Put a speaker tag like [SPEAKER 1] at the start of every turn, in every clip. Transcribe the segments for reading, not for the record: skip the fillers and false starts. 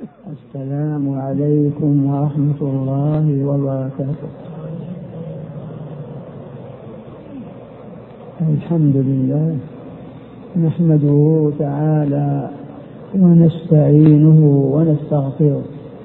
[SPEAKER 1] السلام عليكم ورحمة الله وبركاته. الحمد لله نحمده تعالى ونستعينه ونستغفره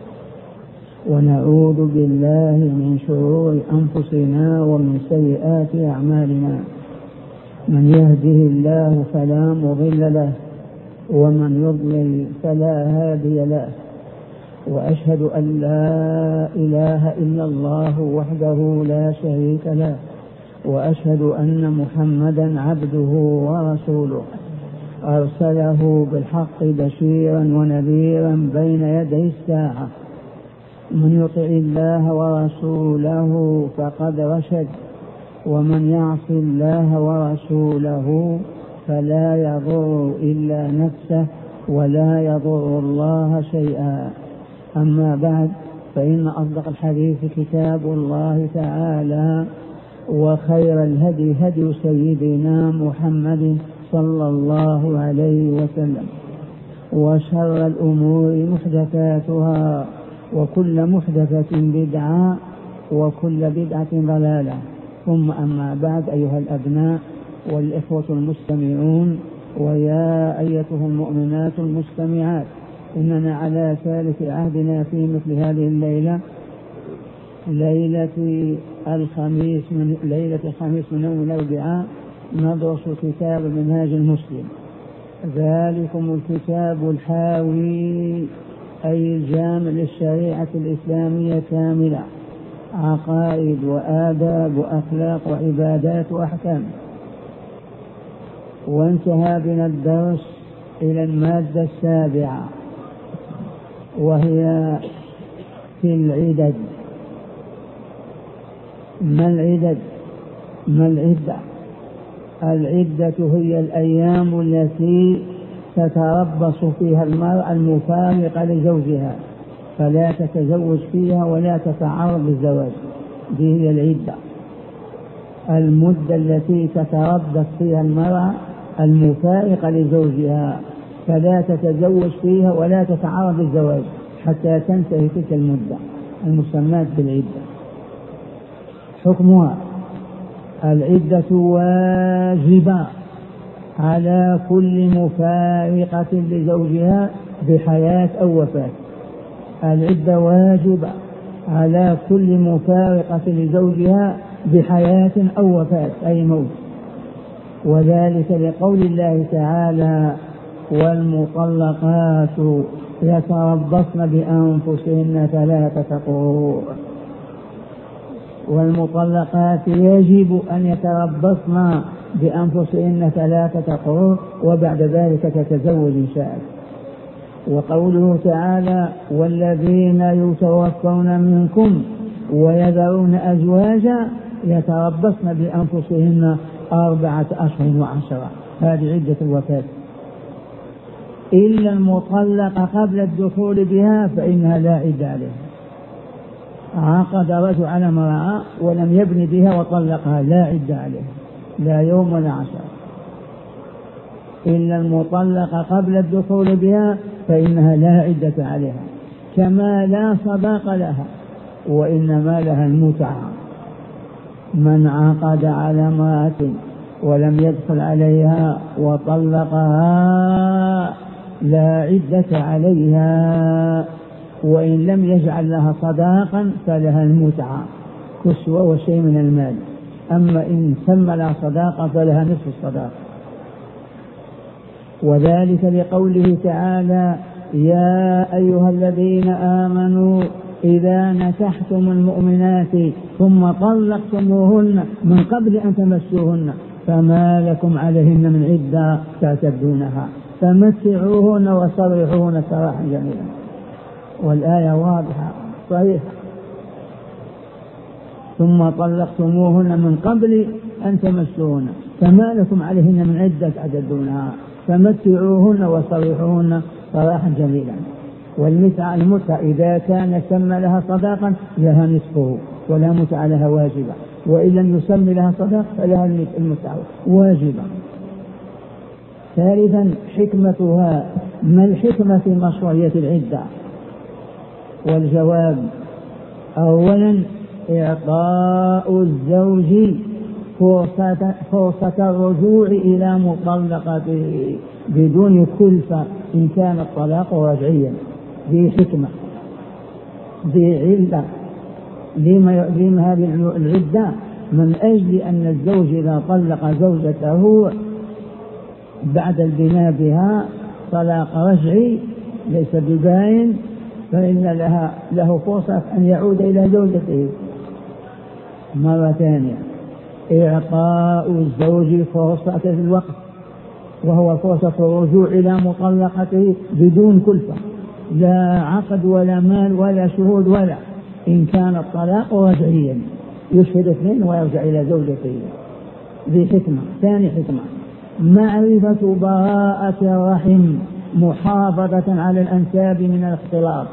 [SPEAKER 1] ونعوذ بالله من شرور أنفسنا ومن سيئات أعمالنا. من يهده الله فلا مضل له ومن يضلل فلا هادي له، وأشهد أن لا إله إلا الله وحده لا شريك له، وأشهد أن محمدا عبده ورسوله أرسله بالحق بشيرا ونذيرا بين يدي الساعة. من يطع الله ورسوله فقد رشد، ومن يعص الله ورسوله فلا يضر إلا نفسه ولا يضر الله شيئا. أما بعد، فإن أصدق الحديث كتاب الله تعالى، وخير الهدي هدي سيدنا محمد صلى الله عليه وسلم، وشر الأمور محدثاتها، وكل محدثة بدعة، وكل بدعة ضلالة. ثم أما بعد، أيها الأبناء والإخوة المستمعون، ويا أيتها المؤمنات المستمعات، إننا على ثالث عهدنا في مثل هذه الليلة، ليلة الخميس من يوم الأربعاء، ندرس كتاب منهاج المسلم. ذلكم الكتاب الحاوي أي الجامع للشريعة الإسلامية كاملة، عقائد وآداب وأخلاق وعبادات وأحكام. وانتهى بنا الدرس إلى المادة السابعة، وهي في العدد. ما العدة؟ العدة هي الأيام التي تتربص فيها المرأة المفارقة لزوجها، فلا تتزوج فيها ولا تتعرض للزواج. دي هي العدة، المدة التي تتربص فيها المرأة المفارقة لزوجها، فلا تتزوج فيها ولا تتعرض للزواج حتى تنتهي تلك المدة المسماة بالعدة. حكمها: العدة واجبة على كل مفارقة لزوجها بحياة أو وفاة. العدة واجبة على كل مفارقة لزوجها بحياة أو وفاة، أي موت. وذلك لقول الله تعالى: والمطلقات يتربصن بأنفسهن 3 قروء. والمطلقات يجب أن يتربصن بأنفسهن 3 قروء، وبعد ذلك تتزوج إن شاءت. وقوله تعالى: والذين يتوفون منكم ويذرون أزواجا يتربصن بأنفسهن 4 أشهر و10. هذه عدة الوفاة. إلا المطلقة قبل الدخول بها فإنها لا عدة عليها. عقد رجل على امرأة ولم يبن بها وطلقها، لا عدة عليها، لا يوم ولا 10. إلا المطلقة قبل الدخول بها فإنها لا عدة عليها، كما لا صداق لها، وإنما لها المتعة. من عقد على امرأة ولم يدخل عليها وطلقها لا عدة عليها، وإن لم يجعل لها صداقا فلها المتعة، كسوة وشيء من المال. أما إن سمى لها صداقا فلها نصف الصداقة. وذلك لقوله تعالى: يا أيها الذين آمنوا إذا نكحتم المؤمنات ثم طلقتموهن من قبل أن تمسوهن فما لكم عليهن من عدة تعتدونها فمتعوهن وسرحوهن سراحا جميلا. والآية واضحة صحيحة. ثم طلقتموهن من قبل أن تمسوهن فما لكم عليهن من عدة تعتدونها فمتعوهن وسرحوهن سراحا جميلا. والمتعة إذا كان سمى لها صداقا لها نصفه ولا متعة لها واجبة، وإن لم يسمى لها صداق فلها المتعة واجبة. ثالثا: حكمتها. ما الحكمة في مشروعية العدة؟ والجواب: أولا إعطاء الزوج فرصة الرجوع إلى مطلقته بدون كلفة إن كان الطلاق رجعيا، ذي حكمة ذي علة. لما هذه العدة؟ من أجل أن الزوج إذا طلق زوجته بعد البناء بها طلاق رجعي ليس بباين، فإن له فرصة أن يعود إلى زوجته مرة ثانية. إعطاء الزوج فرصة في الوقت، وهو فرصة الرجوع إلى مطلقته بدون كلفة، لا عقد ولا مال ولا شهود ولا، إن كان الطلاق رجعيا يشهد اثنين ويرجع إلى زوجته. ذي حكمة. ثاني حكمة: معرفة براءة الرحم محافظة على الأنساب من الاختلاط.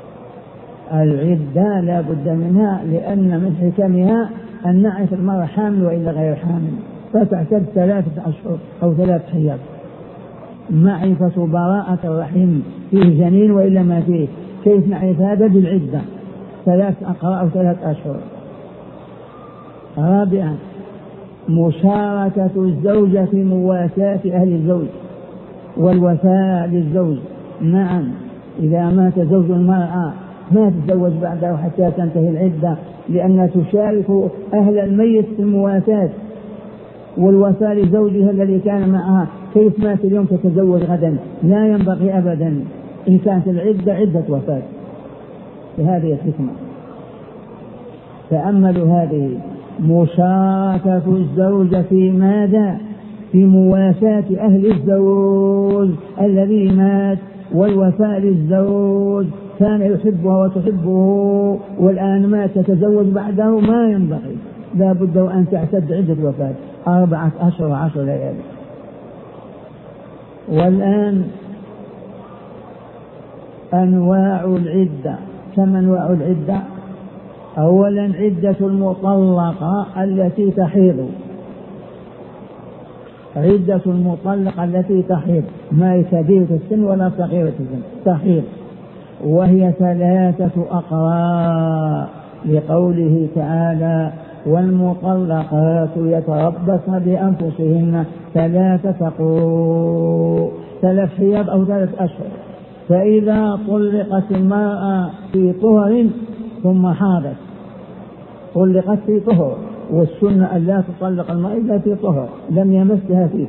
[SPEAKER 1] العدة لا بد منها، لأن من حكمها أن نعرف المرأة حامل وإلا غير حامل، فتعتد 3 أشهر أو 3 حيض. معرفة براءة الرحم، فيه جنين وإلا ما فيه، كيف نعرف هذا؟ بالعدة، 3 أقراء أو 3 أشهر. رابعا: مشاركة الزوجة في مواساة أهل الزوج والوفاء للزوج. نعم، إذا مات زوج المرأة ما تتزوج بعده حتى تنتهي العدة، لأنها تشارك أهل الميت في المواساة والوفاء لزوجها الذي كان معها. كيف مات اليوم تتزوج غدا؟ لا ينبغي أبدا، إن كانت العدة عدة وفاة. بهذه الحكمة تأملوا هذه: مشاركة الزوجة في ماذا؟ في مواساة أهل الزوج الذي مات، والوفاء للزوج كان يحبها وتحبه والآن مات تتزوج بعده، ما ينبغي، لا بد أن تعتد عدة وفاة 4 أشهر 10 ليالي. والآن أنواع العدة. كم أنواع العدة؟ أولا عدة المطلقة التي تحيض. عدة المطلقة التي تحيض، ما كبيرة السن ولا صغيرة السن، تحيض، وهي 3 أقراء، لقوله تعالى: والمطلقات يتربصن بأنفسهن 3 قروء، 3 حيض أو 3 أشهر. فإذا طلقت المرأة في طهر ثم حاضت، طلقت في طهر، والسنة أن لا تطلق المرأة إلا في طهر لم يمسها فيه.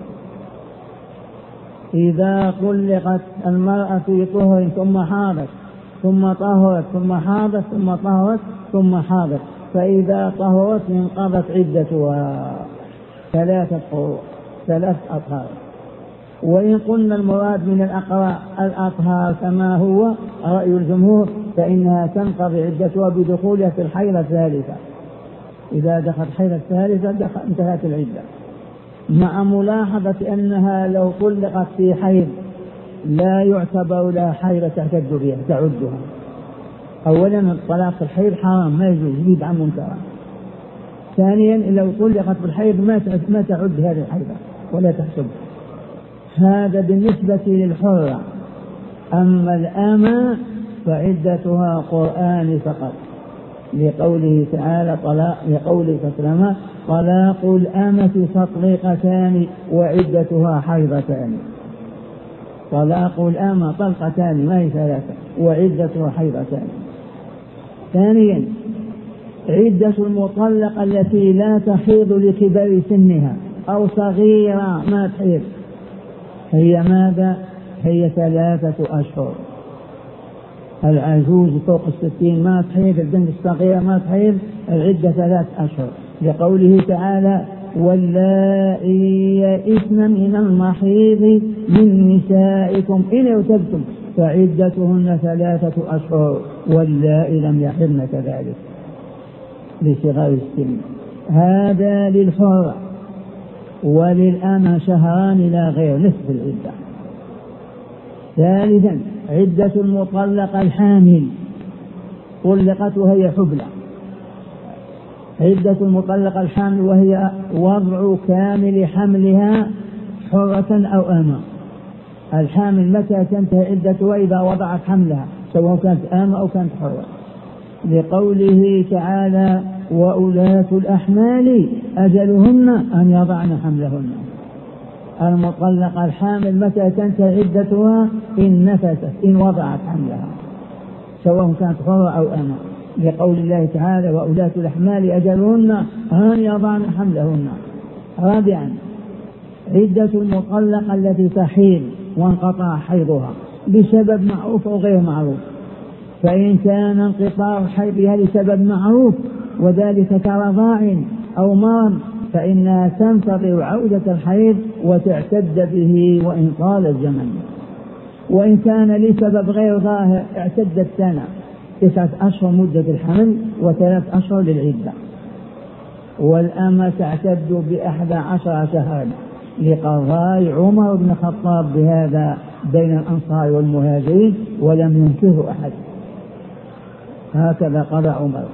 [SPEAKER 1] إذا طلقت المرأة في طهر ثم حاضت ثم طهرت ثم حاضت ثم طهرت ثم حاضت، فإذا طهرت انقضت عدتها 3 قروء، 3 أطهار. وإن قلنا المراد من الأقراء الأطهار كما هو رأي الجمهور، فإنها تنقضي عدتها بدخولها في الحيضة الثالثة. إذا دخلت الحيضة الثالثة انتهت العدة، مع ملاحظة أنها لو طلقت في حيض لا يعتبر لها حيضة تعتد بها، تعدها. أولا الطلاق في الحيض حرام، ما يجوز، يجب عن منكرا. ثانيا لو طلقت بالحيض ما تعد هذه الحيضة ولا تحسب. هذا بالنسبة للحرة. أما الأمة فعدتها قرآن فقط، لقوله تعالى لقوله فسلم: طلاق الأمة تطليقتان وعدتها حيضتان. طلاق الأمة طلقتان ما هي 3 وعدتها حيضتان. ثانيا عدة المطلقة التي لا تحيض لكبر سنها أو صغيرة ما تحيض، هي ماذا؟ هي 3 أشهر. العجوز فوق 60 ما تحيض، البنت الصغيرة ما تحيض، العدة 3 أشهر، لقوله تعالى: واللائي يئسن من المحيض من نسائكم إن ارتبتم فعدتهن 3 أشهر واللائي لم يحضن كذلك لصغار السن. هذا للحرة. وللأمة 2 شهران لا غير، نصف العدة. ثالثا عدة المطلقة الحامل، طلقت وهي حبلى. عدة المطلقة الحامل وهي وضع كامل حملها حرة أو أمة. الحامل متى تنتهي عدتها؟ إذا وضعت حملها سواء كانت آمة أو كانت حرة، لقوله تعالى وأولاة الأحمال أجلهن أن يضعن حملهن. المطلقة الحامل متى تنتهي عدتها؟ إن نفست، إن وضعت حملها، سواء كانت حرة أو آمة، لقول الله تعالى وأولاة الأحمال أجلهن أن يضعن حملهن. رابعا عدة المطلقة التي تحيض وانقطع حيضها بسبب معروف أو غير معروف، فإن كان انقطاع حيضها لسبب معروف وذلك كرضاع أو مرض فإنها تنتظر عودة الحيض وتعتد به وإن طال الزمن. وإن كان لسبب غير ظاهر اعتدت سنة، 9 أشهر مدة الحمل و3 أشهر للعدة. والأمة تعتد ب11 شهرا لقضاء عمر بن الخطاب بهذا بين الأنصار والمهاجرين ولم ينكره أحد، هكذا قضى عمر.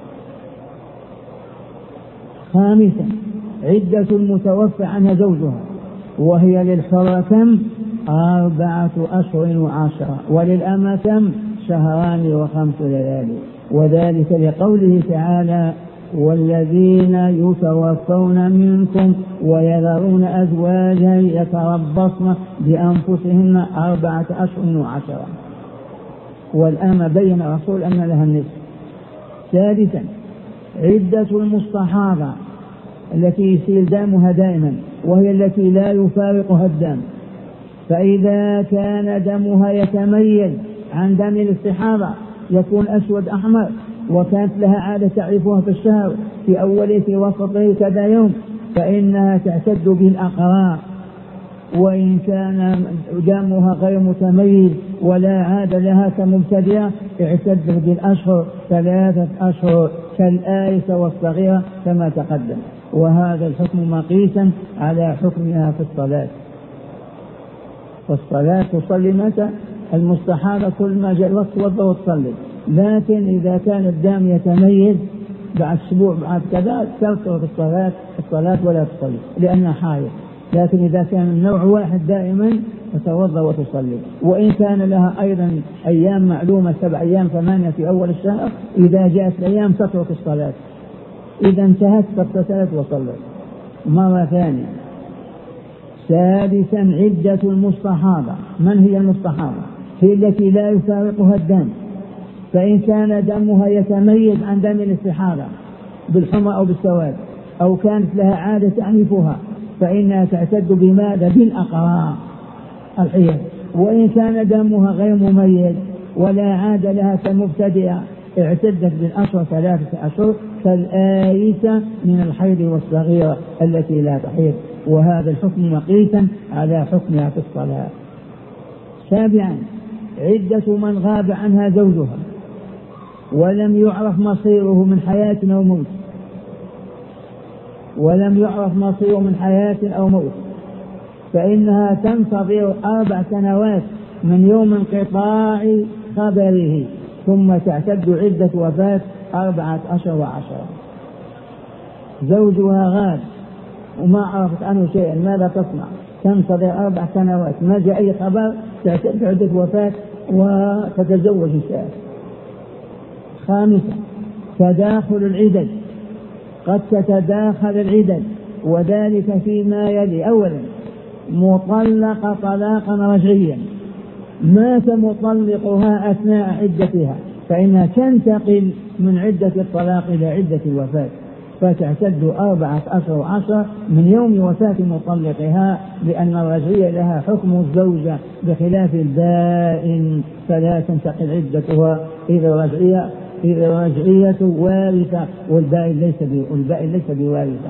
[SPEAKER 1] خامسا عدة المتوفى عنها زوجها، وهي للحرة كم؟ 4 أشهر و10، وللأمة كم؟ 2 و5 ليالي، وذلك لقوله تعالى والذين يتوفون منكم ويذرون أزواجا يتربصن بأنفسهن 4 أشهر و10، والأمة بين الرسول أن لها النصف. ثالثا عدة المستحاضة التي يسيل دمها دائما، وهي التي لا يفارقها الدم، فإذا كان دمها يتميز عن دم الاستحاضة يكون أسود أحمر، وكانت لها عادة تعرفها في الشهر في أوله في وسطه كذا يوم، فإنها تعتد بالأقراء. وإن كان دمها غير متميز ولا عاد لها كمبتدئة اعتدت بالأشهر 3 أشهر كالآيسة والصغيرة كما تقدم، وهذا الحكم مقيسا على حكمها في الصلاة. والصلاة تصلي متى؟ المستحاضة كل ما جاء الوقت توضأ وتصلي، لكن إذا كان الدم يتميز بعد أسبوع بعد كذا تترك الصلاة ولا تصلي لأنها حائض. لكن إذا كان النوع واحد دائما تتوضأ وتصلي. وإن كان لها أيضا أيام معلومة 7 أيام 8 في أول الشهر، إذا جاءت الأيام تترك الصلاة، إذا انتهت فاغتسلت وصلت مرة ثانية. سادسا عدة المستحاضة. من هي المستحاضة؟ هي التي لا يفارقها الدم، فإن كان دمها يتميز عن دم الاستحاضة بالحمى أو بالسواد، أو كانت لها عادة تعنفها، فإنها تعتد بماذا؟ بالأقراء الحيض. وإن كان دمها غير مميز ولا عاد لها كمبتدئة اعتدت بالأشهر 3 أشهر كالآيسة من الحيض والصغيرة التي لا تحيض، وهذا الحكم مقيسا على حكمها في الصلاة. سابعا عدة من غاب عنها زوجها ولم يعرف مصيره من حياة أو موت، ولم يعرف مصيره من حياة أو موت، فإنها تنتظر 4 سنوات من يوم انقطاع خبره، ثم تعتد عدة وفاة 4 أشهر و10. زوجها غاب وما عرفت عنه شيئا، ماذا تصنع؟ تنتظر 4 سنوات، ما جاء أي خبر، تعتد عدة وفاة وتتزوج الشاب. خامسا تداخل العدد، قد تتداخل العدد، وذلك فيما يلي. أولا مطلقة طلاقا رجعيا مات مطلقها أثناء عدتها، فإنها تنتقل من عدة الطلاق إلى عدة الوفاة، فتعتد 4 أشهر و10 من يوم وفاة مطلقها، لأن الرجعية لها حكم الزوجة بخلاف البائن، فلا تنتقل عدتها إذا الرجعية وارثة والبائن ليس بوارثة.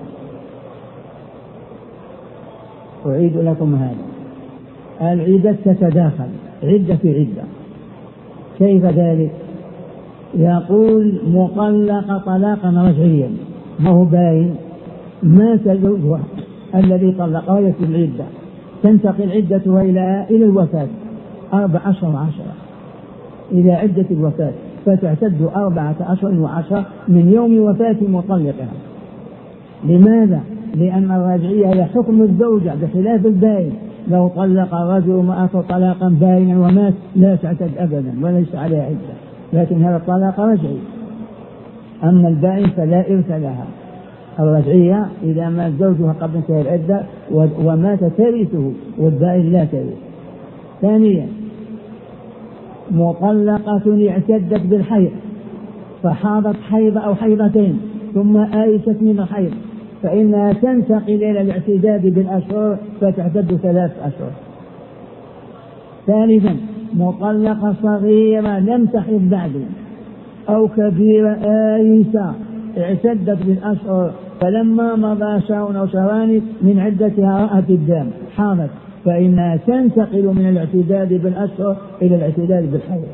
[SPEAKER 1] أعيد لكم هذا، العدة تتداخل عدة في عدة. كيف ذلك؟ يقول مطلقة طلاقا رجعيا، ما هو باين، مات زوجها الذي طلقها في العدة، تنتقل عدتها إلى الوفاة 4 أشهر و10 إلى عدة الوفاة، فتعتد 4 أشهر و10 من يوم وفاة مطلقها. لماذا؟ لأن الرجعية هي حكم الزوجة بخلاف البائن، لو طلق رجل امرأته طلاقا باينا ومات لا تعتد أبدا وليس عليها عدة، لكن هذا الطلاق رجعي. أما البائن فلا إرث لها. الرجعية إذا مات زوجها قبل انتهاء العدة ومات ترثه، والبائن لا ترث. ثانيا مطلقة اعتدت بالحيض فحاضت حيض أو حيضتين ثم آيست من الحيض فإنها تنتقل إلى الاعتداد بالأشهر فتعتد 3 أشهر. ثالثا مطلقة صغيرة لم تحض بعد أو كبيرة آيسة اعتدت بالأشهر فلما مضى شهر أو شهران من عدتها رأت الدم حاضت فإنها تنتقل من الاعتداد بالأشهر إلى الاعتداد بالحيض.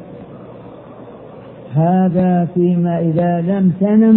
[SPEAKER 1] هذا فيما إذا لم تنم،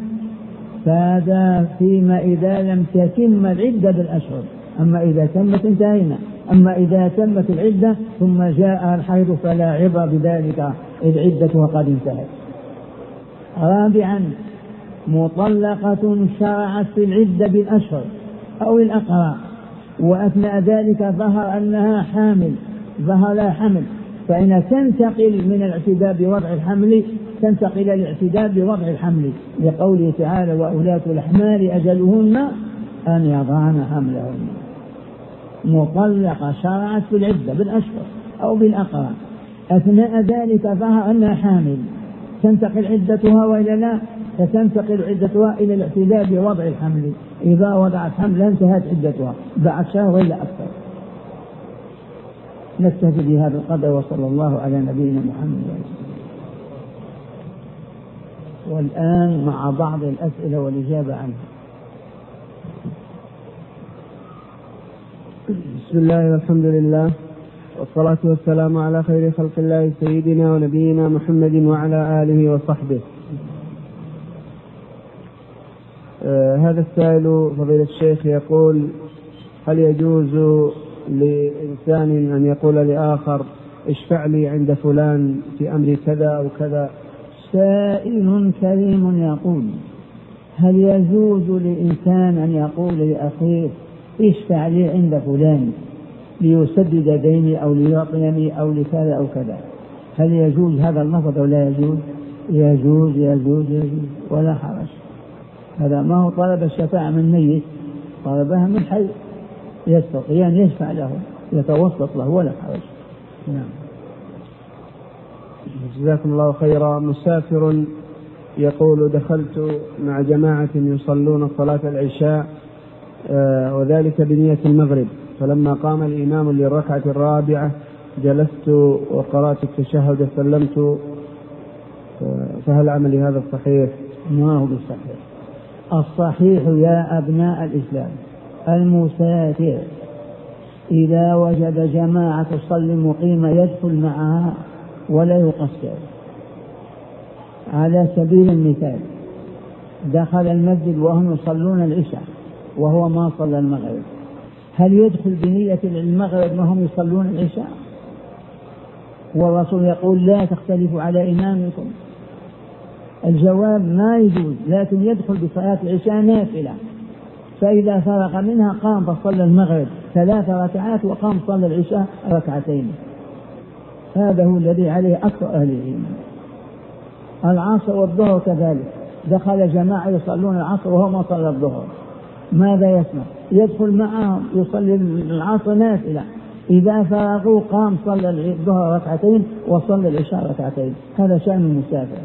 [SPEAKER 1] فهذا فيما إذا لم تتم العدة بالأشهر. أما إذا تمت انتهينا. أما إذا تمت العدة ثم جاء الحيض فلا عبرة بذلك إذ عدتها قد انتهت. رابعا مطلقة شرعت في العدة بالأشهر أو الأقراء وأثناء ذلك ظهر أنها حامل، ظهر لها حمل، فإنها تنتقل من الاعتداد بوضع الحمل تنتقل إلى الاعتداد بوضع الحمل لقوله تعالى وأولاة الأحمال أجلهن أن يضعن حملهن. مطلقة شرعت في العدة بالأشهر أو بالأقراء أثناء ذلك ظهر أنها حامل، تنتقل عدتها وإلى لا فتنتقل عدتها إلى الاعتداد بوضع الحمل. إذا وضعت حملا انتهت عدتها بعد شهر ولا أكثر. نكتفي بهذا القدر وصلى الله على نبينا محمد. والآن مع بعض الأسئلة والإجابة عنها.
[SPEAKER 2] بسم الله والحمد لله والصلاة والسلام على خير خلق الله سيدنا ونبينا محمد وعلى آله وصحبه. هذا السائل فضيلة الشيخ يقول: هل يجوز لإنسان أن يقول لآخر اشفع لي عند فلان في أمر كذا أو كذا؟
[SPEAKER 1] سائل كريم يقول: هل يجوز لإنسان أن يقول لأخيه اشفع لي عند فلان ليسدد ديني أو ليعطيني أو لكذا أو كذا؟ هل يجوز هذا اللفظ أو لا يجوز؟ يجوز يجوز يجوز ولا حرج. هذا ما هو طلب الشفاعة من ميت، طلبها من حي يستطيع أن يشفع له يتوسط له ولا حرج. نعم.
[SPEAKER 2] جزاكم الله خيرا. مسافر يقول: دخلت مع جماعة يصلون صلاة العشاء وذلك بنية المغرب، فلما قام الإمام للركعة الرابعة جلست وقرأت التشهد وسلمت، فهل عملي هذا الصحيح؟
[SPEAKER 1] ما هو بالصحيح. الصحيح يا أبناء الإسلام المسافر إذا وجد جماعة تصلي مقيمة يدخل معها ولا يقصر. على سبيل المثال دخل المسجد وهم يصلون العشاء وهو ما صلى المغرب، هل يدخل بنية المغرب وهم يصلون العشاء؟ والرسول يقول: لا تختلفوا على إمامكم. الجواب: ما يجوز، لكن يدخل بصلاة العشاء نافلة، فإذا فرغ منها قام فصلى المغرب 3 ركعات وقام صلى العشاء 2 هذا هو الذي عليه أكثر أهل العلم. العصر والظهر كذلك، دخل جماعة يصلون العصر وهو ما صلى الظهر، ماذا يسمع؟ يدخل معهم يصلي العصر نافلة، إذا فرغوا قام صلى الظهر 2 وصلى العشاء 2. هذا شأن المسافر.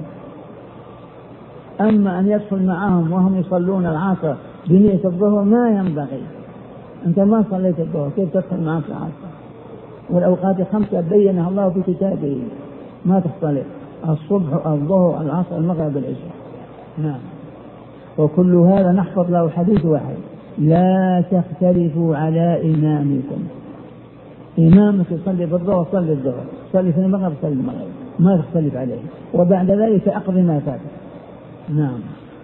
[SPEAKER 1] أما أن يدخل معهم وهم يصلون العصر بنية الظهر ما ينبغي. أنت ما صليت الظهر كيف تدخل معهم في العصر؟ والأوقات 5 بينها الله في كتابه، ما تختلف: الصبح الظهر العصر المغرب العشاء. نعم. وكل هذا نحفظ له حديث واحد: لا تختلفوا على إمامكم. إمامك يصلي في الظهر صلي الظهر، صلي في المغرب صلي المغرب، ما تختلف عليه، وبعد ذلك أقضي ما فات. نعم.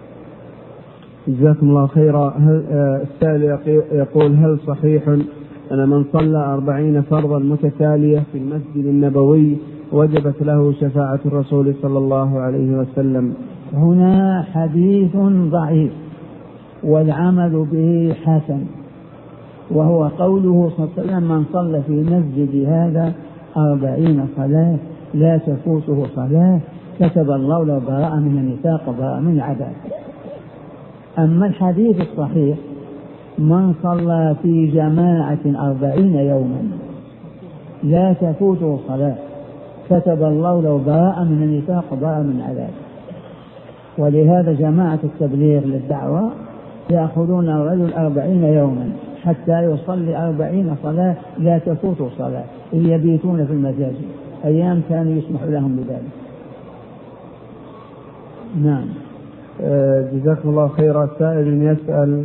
[SPEAKER 2] جزاكم الله خيرا. السائل يقول: هل صحيح أن من صلى 40 فرضا متتالية في المسجد النبوي وجبت له شفاعة الرسول صلى الله عليه وسلم؟
[SPEAKER 1] هنا حديث ضعيف والعمل به حسن، وهو قوله صلى الله عليه وسلم: من صلى في مسجد هذا 40 صلاة لا تفوته صلاة كتب الله له براءة من النفاق وبراءة من العذاب. أما الحديث الصحيح: من صلى في جماعة 40 يوما لا تفوته صلاة كتب الله له براءة من النفاق وبراءة من العذاب. ولهذا جماعة التبليغ للدعوة يأخذون الرجل 40 يوما حتى يصلي 40 صلاة لا تفوته صلاة، يبيتون في المساجد أيام كانوا يسمح لهم بذلك. نعم.
[SPEAKER 2] جزاكم الله خيرا. سائل يسأل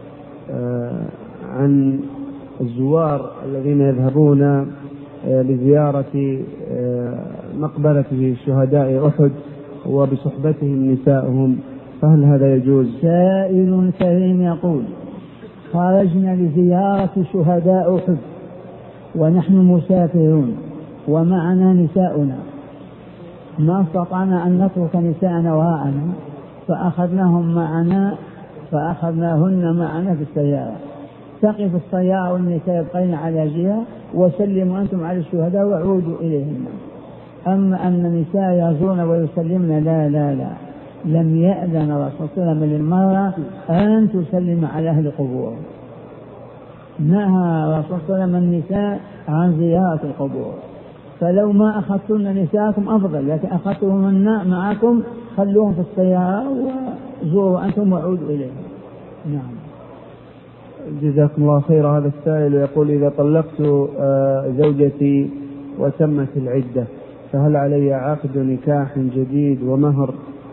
[SPEAKER 2] عن الزوار الذين يذهبون لزيارة مقبرة شهداء أحد وبصحبتهم نسائهم، فهل هذا يجوز؟
[SPEAKER 1] سائل كريم يقول: خرجنا لزيارة شهداء أحد ونحن مسافرون ومعنا نساؤنا، ما استطعنا أن نترك نساءنا وراءنا فأخذناهن معنا في السيارة. تقف السيارة والنساء يبقين على جهة وسلموا أنتم على الشهداء وعودوا إليهم. أما أن النساء يزورن ويسلمن لا لا لا، لم يأذن الرسول صلى الله عليه وسلم للمرأة أن تسلم على أهل قبور. نهى الرسول صلى الله عليه وسلم النساء عن زيارة القبور. فلو ما أخذتن نساءكم أفضل، لكن أخذتهن معكم خلوهم في السيارة وزوروا أنتم وعودوا إليهم. نعم.
[SPEAKER 2] جزاكم الله خير. هذا السائل يقول: إذا طلقت زوجتي وتمت العدة فهل علي عقد نكاح جديد ومهر؟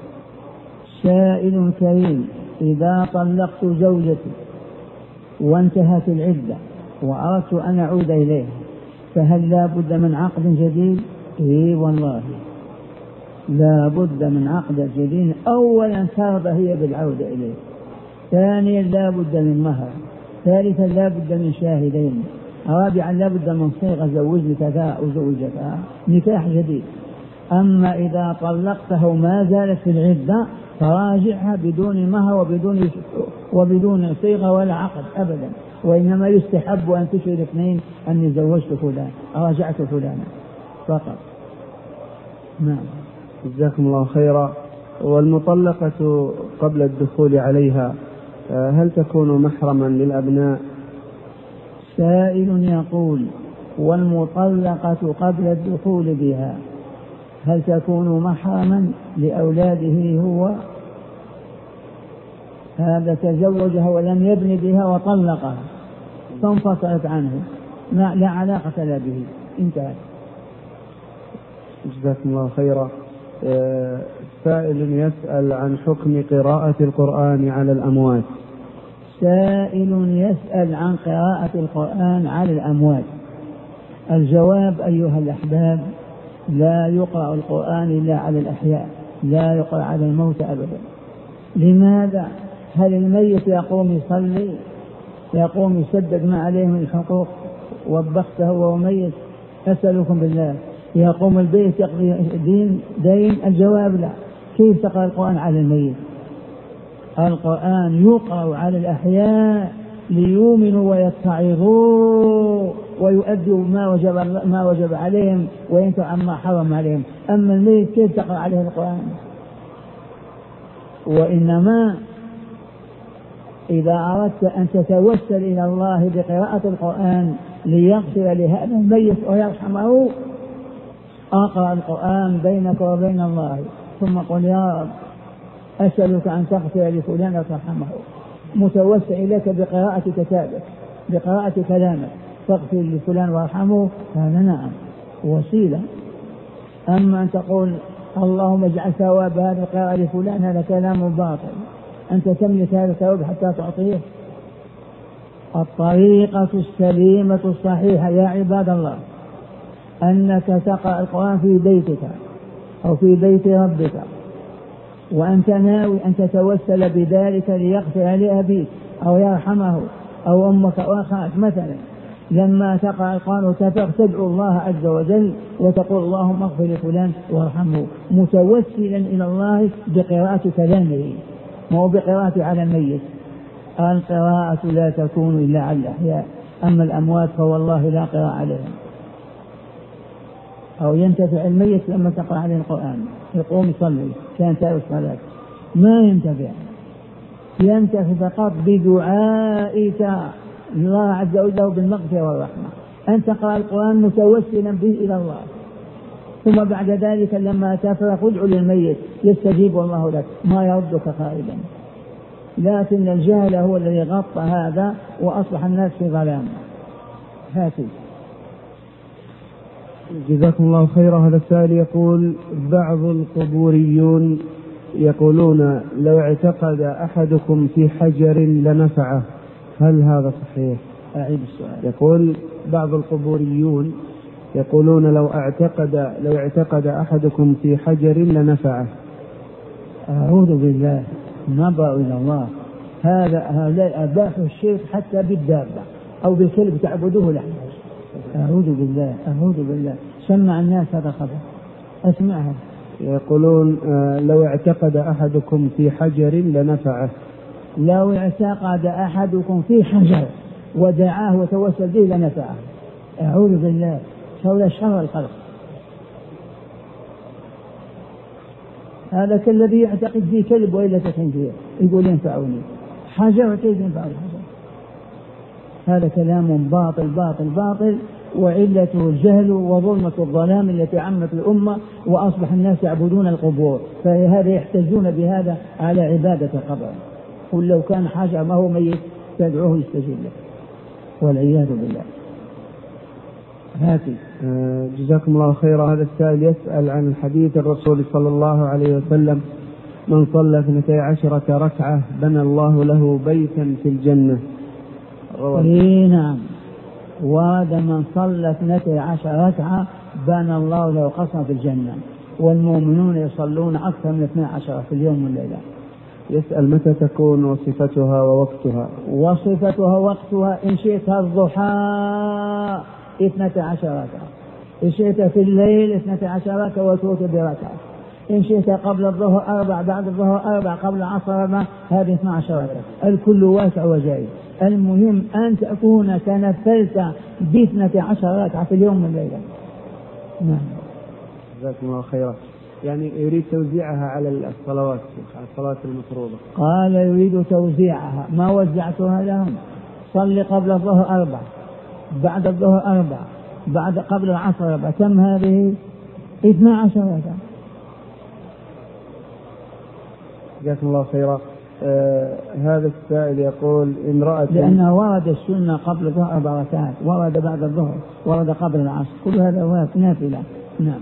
[SPEAKER 1] سائل كريم: إذا طلقت زوجتي وانتهت العدة وأردت أن أعود إليها فهل لا بد من عقد جديد؟ إيه والله لا بد من عقد جديد. أولا ترضى هي بالعودة إليه، ثانيا لا بد من مهر، ثالثا لا بد من شاهدين، رابعا لا بد من صيغة زوجك ذا أو زوجتها، نكاح جديد. أما إذا طلقته ما زالت في العدة فراجعها بدون مهر وبدون صيغة ولا عقد أبدا، وإنما يستحب أن تشهد اثنين أني زوجت فلان راجعت فلانا فقط. نعم.
[SPEAKER 2] جزاكم الله خيرا. والمطلقة قبل الدخول عليها هل تكون محرما للأبناء؟
[SPEAKER 1] سائل يقول: والمطلقة قبل الدخول بها هل تكون محرما لأولاده؟ هو هذا تزوجها ولم يبن بها وطلقها فانفصلت عنه، لا علاقة لا به، انتهت.
[SPEAKER 2] جزاكم الله خيرا. سائل يسأل عن حكم قراءة القرآن على الأموات.
[SPEAKER 1] سائل يسأل عن قراءة القرآن على الأموات. الجواب أيها الأحباب: لا يقرأ القرآن إلا على الأحياء، لا يقرأ على الموت أبدا. لماذا؟ هل الميت يقوم يصلي يقوم يسدد ما عليه من الحقوق وبخته وهو ميت؟ أسألكم بالله، يقوم البيت يقضي دين؟ الجواب لا. كيف تقرأ القرآن على الميت؟ القرآن يقرأ على الأحياء ليؤمنوا ويتعظوا ويؤدوا ما وجب عليهم وينتهوا عما حرم عليهم. أما الميت كيف تقرأ عليه القرآن؟ وإنما إذا أردت أن تتوسل إلى الله بقراءة القرآن ليغفر لهذا الميت ويرحمه، أقرأ القرآن بينك وبين الله ثم قل: يا رب أسألك أن تغفر لفلان وترحمه، متوسل إليك بقراءة كتابك بقراءة كلامك، تغفر لفلان وارحمه، هذا نعم وسيلة. أما أن تقول اللهم اجعل ثواب هذه القراءة لفلان، هذا كلام باطل. أنت تملك هذا الثواب حتى تعطيه؟ الطريقة السليمة الصحيحة يا عباد الله أنك تقرأ القرآن في بيتك أو في بيت ربك وأنت ناوي أن تتوسل بذلك ليغفر لأبيك أو يرحمه أو أمك أو أخاك مثلا. لما تقرأ القرآن وتفرغ تدعو الله عز وجل وتقول اللهم اغفر لفلان وارحمه، متوسلا إلى الله بقراءة كلامه مو بقراءة على الميت. القراءة لا تكون إلا على الأحياء، أما الأموات فوالله لا قراءة عليهم. أو ينتفع الميت لما تقرأ عليه القرآن يقوم يصلي كان تارك الصلاة، ما ينتفع فقط بدعائك الله عز وجل بالمغفرة والرحمة، أن تقرأ القرآن متوسلا به إلى الله، ثم بعد ذلك لما تفرغ ادعو للميت يستجيب الله لك ما يردك خائبا. لكن الجهل هو الذي غطى هذا وأصبح الناس في ظلام. هاتي.
[SPEAKER 2] جزاكم الله خيرا. هذا السائل يقول: بعض القبوريون يقولون لو اعتقد أحدكم في حجر لنفعه، هل هذا صحيح؟
[SPEAKER 1] أعيد السؤال.
[SPEAKER 2] يقول: بعض القبوريون يقولون لو اعتقد أحدكم في حجر لنفعه.
[SPEAKER 1] أعوذ بالله، نظر إلى الله. هذا أباحوا الشرك حتى بالدابة أو بالكلب تعبدوه له. أعوذ بالله. سمع الناس هذا خبر، أسمعها.
[SPEAKER 2] يقولون لو اعتقد أحدكم في حجر لنفعه.
[SPEAKER 1] لو اعتقد أحدكم في حجر ودعاه وتوسل به لنفعه. أعوذ بالله، حول شر الخلق. هذا كالذي يعتقد في كلب وإلا تخنزير يقول ينفعني حجر، كيف ينفع الحجر؟ هذا كلام باطل، وعلته الجهل وظلمة الظلام التي عمت الأمة وأصبح الناس يعبدون القبور، فهذا يحتجون بهذا على عبادة القبر. قل لو كان حجر ما هو ميت تدعوه يستجيب له، والعياذ بالله. هاتي.
[SPEAKER 2] جزاكم الله خيرا. هذا السائل يسأل عن حديث الرسول صلى الله عليه وسلم: من صلى 12 ركعة بنى الله له بيتا في الجنة.
[SPEAKER 1] نعم، ورد من صلى 12 ركعة بنى الله له قصرا في الجنة، والمؤمنون يصلون أكثر من 12 في اليوم والليلة.
[SPEAKER 2] يسأل متى تكون وصفتها ووقتها؟
[SPEAKER 1] وصفتها وقتها إن شئت الضحى 12 ركعة، إن شئت في الليل 12 ركعة وتوتر بركعة، إن شئت قبل الظهر 4 بعد الظهر 4 قبل العصر 4، هذه 12 ركعة. الكل واسع وجائز، المهم أن تكون تنفلت ب12 ركعة في اليوم والليلة. نعم.
[SPEAKER 2] جزاكم الله خيرا. يعني يريد توزيعها على الصلوات، على الصلاة المفروضة.
[SPEAKER 1] قال يريد توزيعها، ما وزعتها لهم. صل قبل الظهر 4 بعد الظهر 4 بعد قبل العصر 4، كم هذه؟ 12 ركعة.
[SPEAKER 2] جزاكم الله خيرا. هذا السائل يقول: امرأة،
[SPEAKER 1] لأنه ورد السنة قبل الظهر 4 ركعات، ورد بعد الظهر، ورد قبل العصر، كل هذا ورد نافلة. نعم.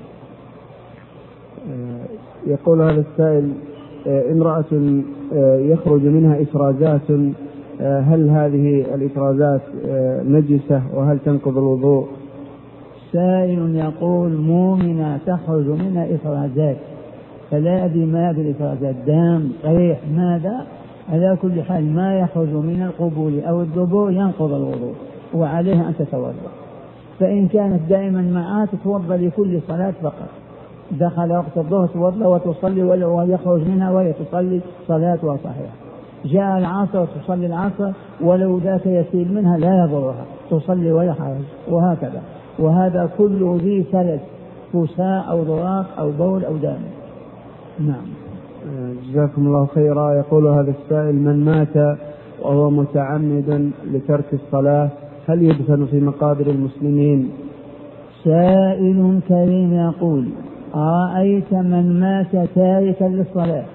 [SPEAKER 2] يقول هذا السائل: امرأة يخرج منها إفرازات، هل هذه الإفرازات نجسة وهل تنقض الوضوء؟
[SPEAKER 1] سائل يقول: مؤمنة تخرج منها إفرازات، فلا أدري ما هذه الإفرازات، دم ريح ماذا؟ على كل حال ما يخرج من القبول أو الدبور ينقض الوضوء، وعليها أن تتوضأ. فإن كانت دائما معها تتوضأ لكل صلاة فقط، دخل وقت الظهر توضأ وتصلي، ويخرج منها وهي تصلي صلاتها صحيحة. جاء العصر تصلي العصر ولو ذاك يسيل منها لا يضرها، تصلي ولا حرج، وهكذا. وهذا كله ذي ثلث، فساء أو ضراق أو بول أو دم. نعم.
[SPEAKER 2] جزاكم الله خيرا. يقول هذا السائل: من مات وهو متعمد لترك الصلاة هل يدفن في مقابر المسلمين؟
[SPEAKER 1] سائل كريم يقول: أرأيت من مات تاركا للصلاة،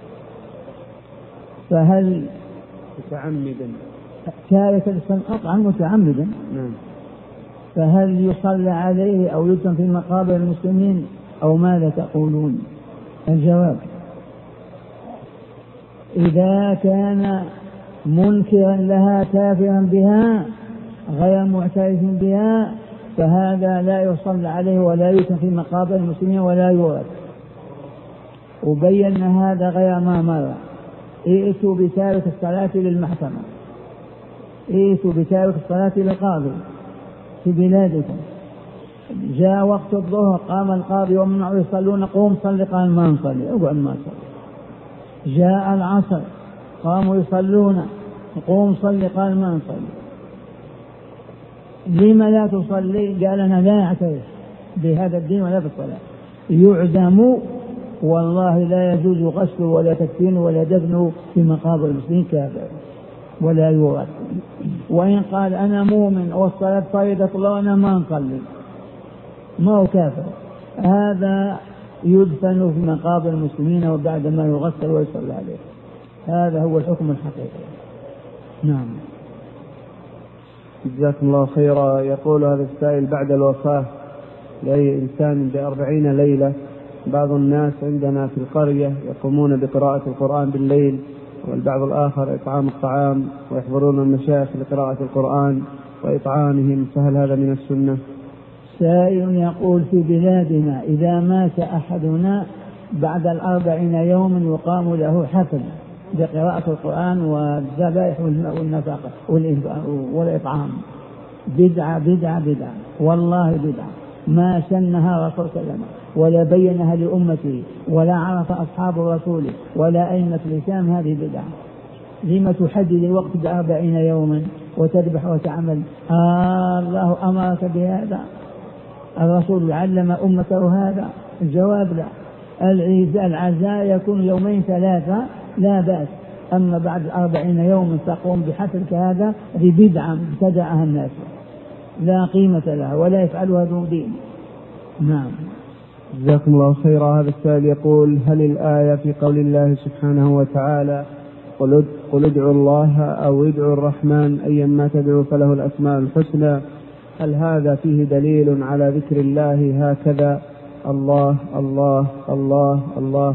[SPEAKER 1] فهل
[SPEAKER 2] متعمدا
[SPEAKER 1] تاركا للصلاة قطعا متعمدا، فهل يصلى عليه أو يدفن في مقابر المسلمين أو ماذا تقولون؟ الجواب: إذا كان منكرا لها كافرا بها غير معترف بها فهذا لا يصلى عليه ولا يدفن في مقابر المسلمين ولا يورث. وبينا هذا غير ما مر. ائتوا بتارك الصلاة للمحكمة، ائتوا بتارك الصلاة للقاضي في بلادكم. جاء وقت الظهر قام القاضي ومنعوا يصلون، قوم صلي، قال ما نصلي، اقعد ما صلي. جاء العصر قاموا يصلون، قوم صلي، قال ما نصلي. لما لا تصلي؟ قال أنا لا أعترف بهذا الدين ولا بالصلاة. يعدم، والله لا يجوز غسله ولا تكفينه ولا دفنه في مقابر المسلمين كافر ولا يورث. وإن قال أنا مؤمن والصلاة فريضة الله وأنا ما نصلي، ما هو كافر، هذا يدفن في مقابر المسلمين وبعد ما يغسل ويصلى عليه. هذا هو الحكم الحقيقي. نعم.
[SPEAKER 2] جزاكم الله خيرا. يقول هذا السائل: بعد الوفاة لأي إنسان ب40 ليلة، بعض الناس عندنا في القرية يقومون بقراءة القرآن بالليل، والبعض الآخر إطعام الطعام، ويحضرون المشايخ لقراءة القرآن وإطعامهم، فهل هذا من السنة؟
[SPEAKER 1] سائل يقول: في بلادنا إذا مات أحدنا بعد 40 يوم يقام له حفل بقراءة القرآن والذبائح والنفقة والإطعام. بدعة بدعة بدعة، والله بدعة، ما سنها رسول الله ولا بينها لأمته ولا عرف أصحاب رسوله ولا أئمة الإسلام. هذه بدعة. لما تحدد الوقت ب40 يوما وتذبح وتعمل؟ الله أمرك بهذا؟ الرسول علم أمته هذا؟ الجواب لا. العزاء يكون 2 3 لا بأس، أما بعد 40 يوم تقوم بحفل كهذا ببدعة ابتدعها الناس لا قيمة لها ولا يفعلها ذو دين. نعم.
[SPEAKER 2] جزاكم الله خيرا. هذا السائل يقول: هل الآية في قول الله سبحانه وتعالى قل ادعوا الله أو ادعوا الرحمن أيما تدعوا فله الأسماء الحسنى، هل هذا فيه دليل على ذكر الله هكذا الله الله الله الله؟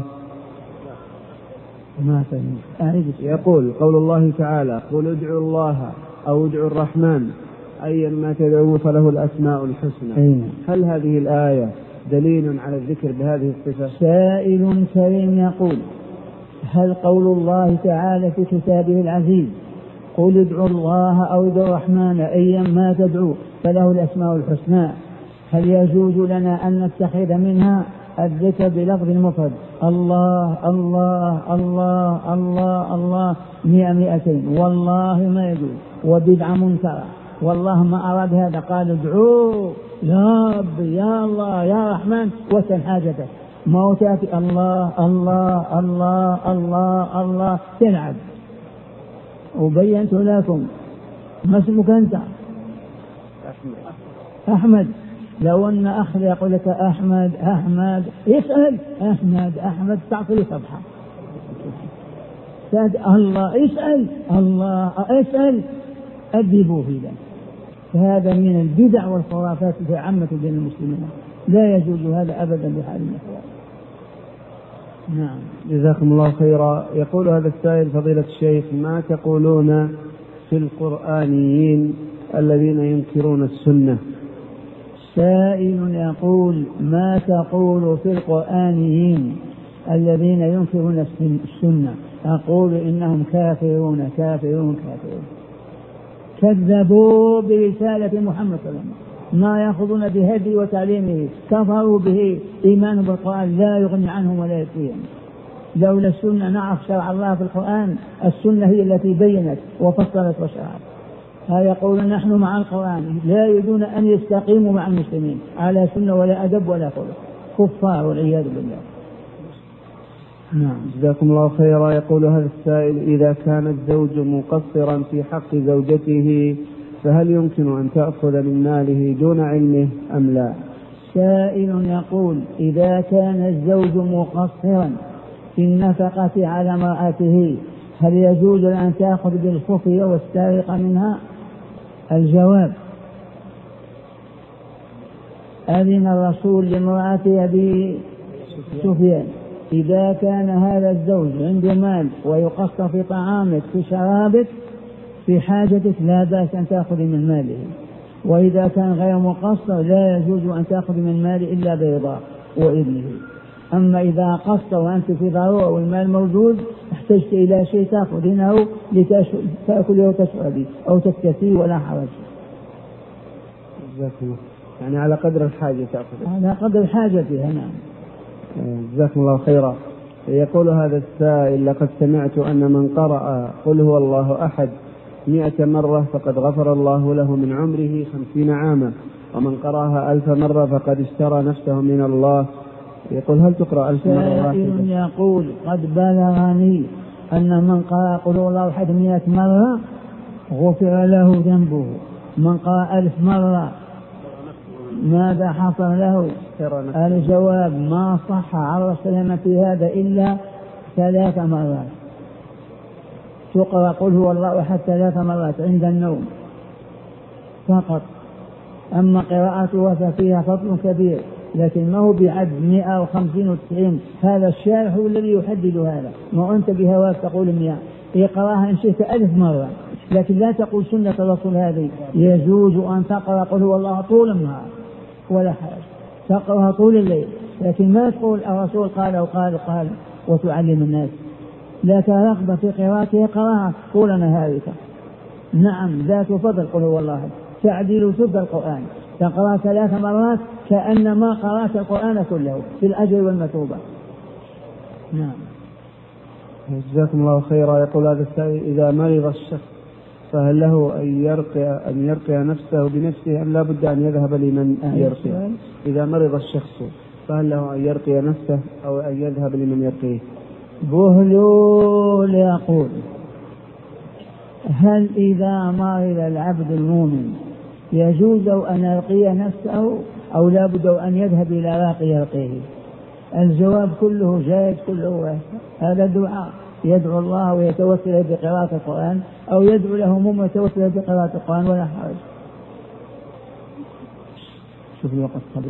[SPEAKER 1] ما فهمت.
[SPEAKER 2] يقول: قول الله تعالى قل ادعوا الله أو ادعوا الرحمن أيما تدعوا فله الأسماء الحسنى، هل هذه الآية دليل على الذكر بهذه الصفة؟
[SPEAKER 1] سائل كريم يقول: هل قول الله تعالى في كتابه العزيز قل ادعوا الله أو ادعوا الرحمن أيما تدعوا فله الأسماء الحسنى، هل يجوز لنا أن نتخذ منها الذكر بلفظ المفرد الله الله الله الله الله 100 والله ما يجوز، وبدعة منكرة، والله ما أراد هذا. قال ادعوا يا رب يا الله يا رحمن وسل حاجتك، ما تأتي الله الله الله الله الله تلعب. وبينت لكم. ما اسمك أنت؟ أحمد. لو أن أخ يقول لك أحمد أحمد اسأل أحمد أحمد تعطي صفحة. الله اسأل الله اسأل أدبوا في ذلك. فهذا من البدع والخرافات في عامة بين المسلمين، لا يجوز هذا أبدا بحال من الأحوال. نعم.
[SPEAKER 2] جزاكم الله خيرا. يقول هذا السائل: فضيلة الشيخ، ما تقولون في القرآنيين الذين ينكرون السنة؟
[SPEAKER 1] سائل يقول: ما تقول في القرآنيين الذين ينكرون السنة؟ أقول إنهم كافرون كافرون كافرون، كذبوا برسالة محمد صلى الله عليه وسلم، ما يأخذون بهدي وتعليمه، كفروا به، إيمان بالقرآن لا يغني عنهم ولا يكفيهم. لولا السنة نعرف شرع الله في القرآن، السنة هي التي بينت وفصلت وشرعت. يقولون نحن مع القرآن، لا يريدون أن يستقيموا مع المسلمين على سنة ولا أدب ولا خلق، كفار والعياذ بالله.
[SPEAKER 2] نعم. جزاكم الله خيرا. يقول هذا السائل: إذا كان الزوج مقصرا في حق زوجته فهل يمكن أن تأخذ من ماله دون علمه أم لا؟
[SPEAKER 1] سائل يقول: إذا كان الزوج مقصرا في النفقة على امرأته هل يجوز أن تأخذ بالخفية والسارقة منها؟ الجواب: أذن الرسول لامرأة أبي سفيان: إذا كان هذا الزوج عنده مال ويقصر في طعامك في شرابك في حاجتك لا بأس أن تأخذ من ماله، وإذا كان غير مقصر لا يجوز أن تأخذ من ماله إلا برضاه وإذنه. أما إذا قصر وأنت في ضرورة والمال موجود احتجت إلى شيء تأخذينه لتأكله وتشربه أو تكتفيه ولا حرج.
[SPEAKER 2] يعني على قدر الحاجة تأخذ،
[SPEAKER 1] على قدر حاجتها. نعم.
[SPEAKER 2] جزاكم الله خيرا. يقول هذا السائل: لقد سمعت أن من قرأ قل هو الله أحد 100 مرة فقد غفر الله له من عمره 50 عاما، ومن قرأها 1000 مرة فقد اشترى نفسه من الله. يقول هل تقرأ 1000 مرة واحدة؟
[SPEAKER 1] سائل يقول قد بلغني أن من قرأ قل هو الله أحد 100 مرة غفر له ذنبه، من قرأ 1000 مرة ماذا حصل له؟ الجواب ما صح عن رسول في هذا إلا 3 مرات. تقرأ قل هو الله أحد 3 مرات عند النوم فقط، أما قراءتها ففيها فضل كبير، لكن ما هو بعد 150 و90. هذا الشارح هو الذي يحدد هذا، ما أنت بهواك تقول 100. اقرأها إن شئت 1000 مرة، لكن لا تقول سنة الرسول هذه. يجوز أن تقرأ قل هو الله طول النهار ولا حاجة، تقرأها طول الليل، لكن ما تقول الرسول قال وقال وقال وتعلم الناس. لا ترغب في قراءته، قراءة طول نهارك. نعم ذات فضل قل هو الله، تعديل ثلث القرآن، تقرأ 3 مرات كأنما قرأت القرآن كله في الأجر والمثوبة. نعم.
[SPEAKER 2] جزاكم الله خيرا. يقول هذا السائل إذا مرض الشخص فهل له أن يرقي نفسه بنفسه أم لا بد أن يذهب لمن يرقيه؟ إذا مرض الشخص فهل له أن يرقي نفسه أو أن يذهب لمن يرقيه؟
[SPEAKER 1] بهلول يقول هل إذا مرض العبد المؤمن يجوز أن يرقي نفسه أو لا بد أن يذهب إلى راقي يرقيه؟ الجواب كله جائز كله واحد. هذا دعاء يدعو الله ويتوسل بقراءة القرآن، أو يدعو لهم ويتوسل بقراءة القرآن ولا حرج. شوف الوقت قبل.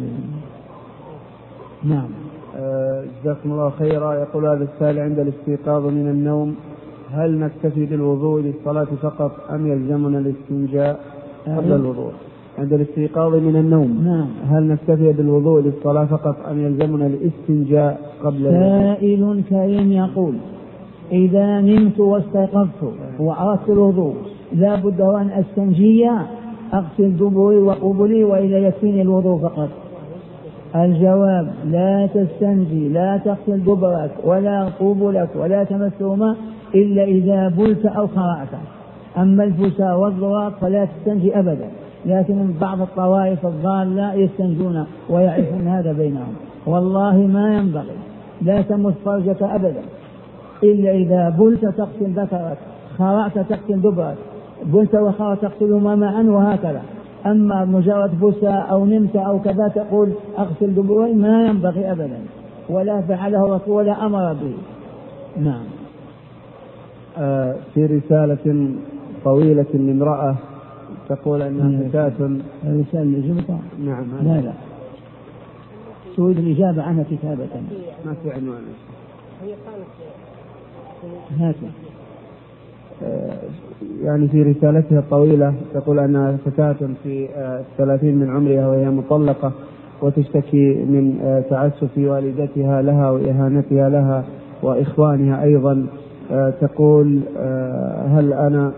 [SPEAKER 1] نعم.
[SPEAKER 2] جزاكم الله خيرا. يقول هذا السائل عند الاستيقاظ من النوم هل نكتفي بالوضوء للصلاة فقط أم يلزمنا الاستنجاء قبل الوضوء؟ عند الاستيقاظ من النوم
[SPEAKER 1] نعم.
[SPEAKER 2] هل نكتفي بالوضوء للصلاة فقط أم يلزمنا الاستنجاء قبل الوضوء؟
[SPEAKER 1] سائل كريم يقول إذا نمت واستيقظت وأردت الوضوء لا بد أن أستنجي، أغسل دبري وقبلي وإلا يكفيني الوضوء فقط؟ الجواب لا تستنجي، لا تغسل دبرك ولا قبلك ولا تمسهما إلا إذا بلت أو خرعت. أما الفساء والضراب فلا تستنجي أبدا، لكن بعض الطوائف الضالة يستنجون ويعرفون هذا بينهم. والله ما ينبغي، لا تمس فرجك أبدا إلا إذا بلت تغسل ذكرك، خرعت تغسل دبرك، بلت وخرعت تغسلهما معا وهكذا. أما مجرد فساء أو نمت أو كذا تقول أغسل دبري ما ينبغي أبدا، ولا فعله الرسول ولا أمر به. نعم.
[SPEAKER 2] في رسالة طويلة من امرأة تقول أنها فتاة.
[SPEAKER 1] رسالة الجمعة؟
[SPEAKER 2] نعم.
[SPEAKER 1] لا تريد الإجابة عنها كتابة؟
[SPEAKER 2] ما في عنوان.
[SPEAKER 3] هي قالت
[SPEAKER 1] هاتوا.
[SPEAKER 2] يعني في رسالتها الطويلة تقول أنها فتاة في 30 من عمرها وهي مطلقة وتشتكي من تعسف والدتها لها وإهانتها لها وإخوانها أيضا. تقول هل أنا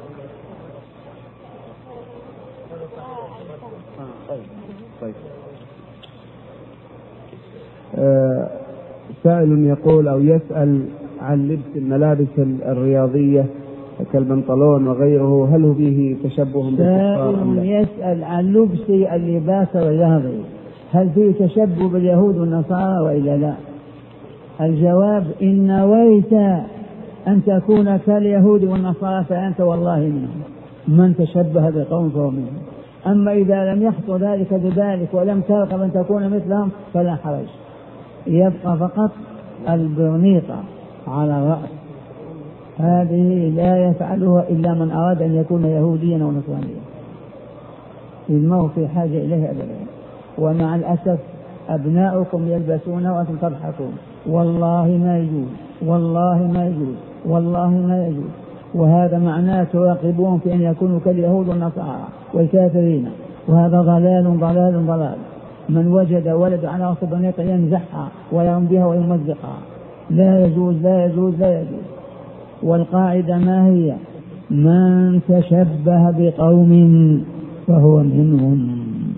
[SPEAKER 2] سائل يقول أو يسأل عن لبس الملابس الرياضية كالبنطلون وغيره هل هو به تشبه بالكفار؟
[SPEAKER 1] سائل يسأل عن لبس اللباس الرياضي هل فيه تشبه باليهود والنصارى وإلا لا؟ الجواب إن نويت أن تكون كاليهود والنصارى فأنت والله منهم، من تشبه بقوم فهو منهم. أما إذا لم يخطر ذلك بذلك ولم ترغب أن تكون مثلهم فلا حرج، يبقى فقط البرنيطة على الرأس، هذه لا يفعلها إلا من أراد أن يكون يهوديا أو نصرانيا، ما هو في حاجة إليه أبدا. ومع الأسف أبناؤكم يلبسون وأنتم تضحكون، والله ما يجوز، والله ما يجوز، والله ما يجوز. وهذا معناه تراقبون في أن يكونوا كاليهود والنصارى والكافرين، وهذا ضلال ضلال ضلال. من وجد ولد على رأس البنيطة ينزحها ويرم بها ويمزقها، لا يجوز لا يجوز لا يجوز. والقاعدة ما هي؟ من تشبه بقوم فهو منهم.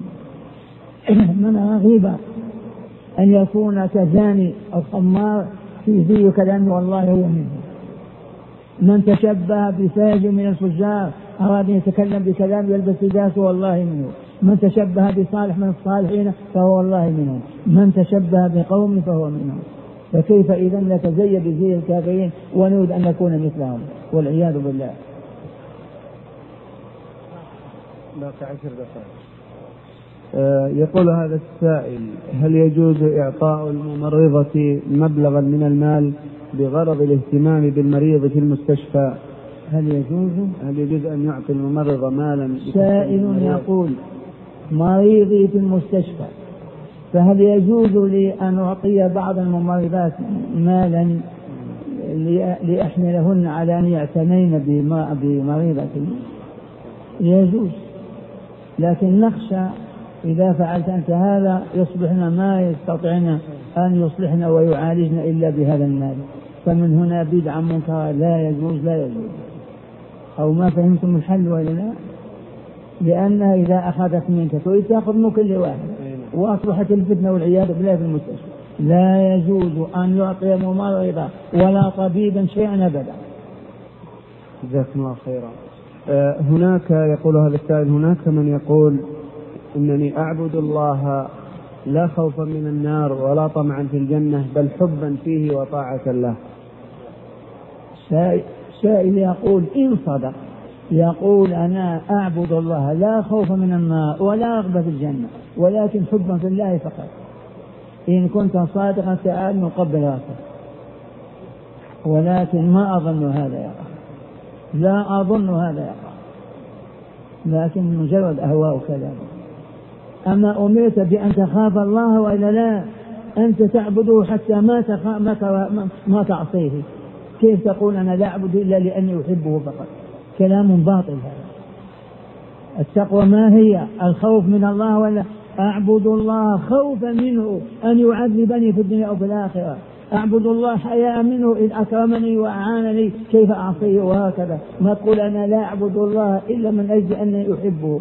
[SPEAKER 1] من رغب أن يكون كزاني أو خمار في ذي كلام والله هو منهم. من تشبه بفاجر من الفجار أراد أن يتكلم بكلام يلبس لباسه والله منه. من تشبه بصالح من الصالحين فهو والله منهم. من تشبه بقوم فهو منهم. فكيف إذا نتزي بزي الكافرين ونريد أن نكون مثلهم والعياذ بالله.
[SPEAKER 2] باقي 10 دقائق. يقول هذا السائل: هل يجوز إعطاء الممرضة مبلغا من المال بغرض الاهتمام بالمريض في المستشفى؟
[SPEAKER 1] هل يجوز
[SPEAKER 2] أن يعطي الممرضة مالا؟
[SPEAKER 1] سائل يقول: مريضي في المستشفى، فهل يجوز لي أن أعطي بعض الممرضات مالا لأحملهن على أن يعتنين بمريضتي؟ يجوز، لكن نخشى إذا فعلت أنت هذا يصبحن ما يستطيعن أن يصلحن ويعالجن إلا بهذا المال، فمن هنا بدعة منكرة لا يجوز. أو ما فهمتم الحل ولا لا؟ لأنها إذا أخذت منك تريد تأخذ من كل واحد، وأصبحت الفتنة والعياذ بالله في المستشفى. لا يجوز أن يعطي ممرضة ولا طبيبا شيئا أبدا.
[SPEAKER 2] جزاكم الله خيرا. هناك يقول هذا السائل: هناك من يقول إنني أعبد الله لا خوفا من النار ولا طمعا في الجنة، بل حبا فيه وطاعة له.
[SPEAKER 1] سائل يقول: إن صدق يقول: أنا أعبد الله لا خوف من النار ولا رغبة في الجنة، ولكن حبا في الله فقط. إن كنت صادقا تعال نقبل راسك، ولكن ما أظن هذا يقع، لا أظن هذا يقع، لكن مجرد أهواء وكلام. أما أمرت بأن تخاف الله وإلا لا؟ أنت تعبده حتى ما تعصيه. كيف تقول أنا لا أعبد إلا لأني أحبه فقط؟ كلام باطل هذا. التقوى ما هي؟ الخوف من الله، ولا أعبد الله خوفا منه أن يعذبني في الدنيا أو في الآخرة، أعبد الله حياء منه إذ أكرمني وأعانني كيف أعصيه، وهكذا. ما تقول أنا لا أعبد الله إلا من أجل أني أحبه.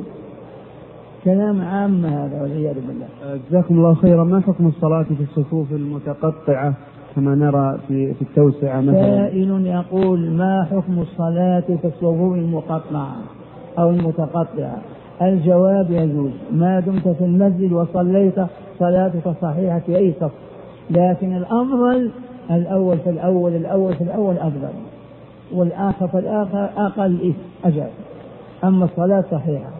[SPEAKER 1] كلام عام هذا والعياذ بالله.
[SPEAKER 2] جزاكم الله خيرا. ما حكم الصلاة في الصفوف المتقطعة كما نرى في التوسعة مثلا؟
[SPEAKER 1] سائل يقول: ما حكم الصلاة في الصفوف المقطعة أو المتقطعة؟ الجواب: يجوز ما دمت في المسجد وصليت صلاتك صحيحة في أي صف، لكن الأفضل الأول في الأول أفضل، والآخر في الآخر أقل أجر، أما الصلاة صحيحة.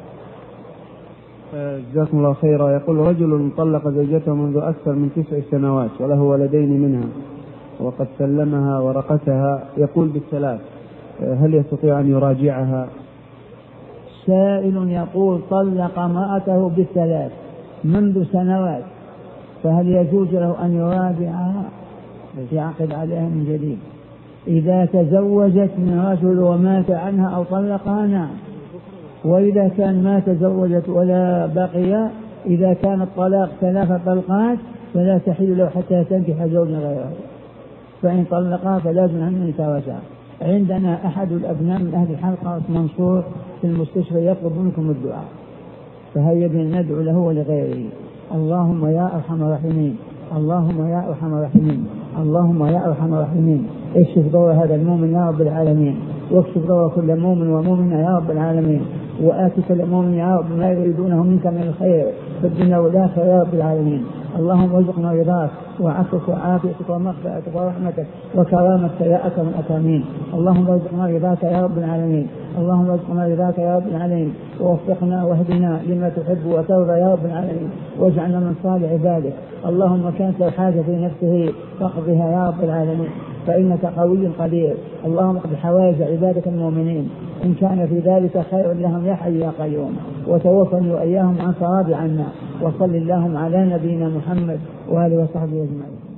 [SPEAKER 2] جزاكم الله خيرا. يقول: رجل طلق زوجته منذ أكثر من 9 سنوات وله ولدين منها، وقد سلمها ورقتها يقول بالثلاث، هل يستطيع أن يراجعها؟
[SPEAKER 1] سائل يقول: طلق امرأته بالثلاث منذ سنوات، فهل يجوز له أن يراجعها يعقد عليها من جديد؟ إذا تزوجت من رجل ومات عنها أو طلقها نعم، وإذا كان ما تزوجت ولا بقي، إذا كان الطلاق 3 طلقات فلا تحل له حتى تنكح زوجا غيره، فإن طلقها فلا جناح أن يتراجع. عندنا أحد الأبناء من أهل الحلقة منصور في المستشفى يطلب منكم الدعاء، فهيا بنا ندعو له ولغيره. اللهم يا أرحم الراحمين، اللهم يا أرحم الراحمين، اللهم يا أرحم الراحمين، اكشف ضر هذا المؤمن يا رب العالمين، واكشف ضر كل مؤمن ومؤمنة يا رب العالمين، وآت كل مؤمن يا رب ما يريدونه منك من الخير في الدنيا والآخرة يا رب العالمين. اللهم ارزقنا رضاك وعفوك وعافيتك ومغفرتك ورحمتك وكرامتك يا أكرم الأكرمين. اللهم ارزقنا رضاك يا رب العالمين، اللهم ارزقنا رضاك يا رب العالمين، ووفقنا واهدنا لما تحب وترضى يا رب العالمين، واجعلنا من صالح عبادك. اللهم كانت له حاجة في نفسه فاقضها يا رب العالمين، فإنك قوي قدير. اللهم اقض حوائج عبادك المؤمنين، إن كان في ذلك خير لهم يا حي يا قيوم، وتوفني وإياهم عن صواب عنا. وصل اللهم على نبينا محمد وآله وصحبه أجمعين.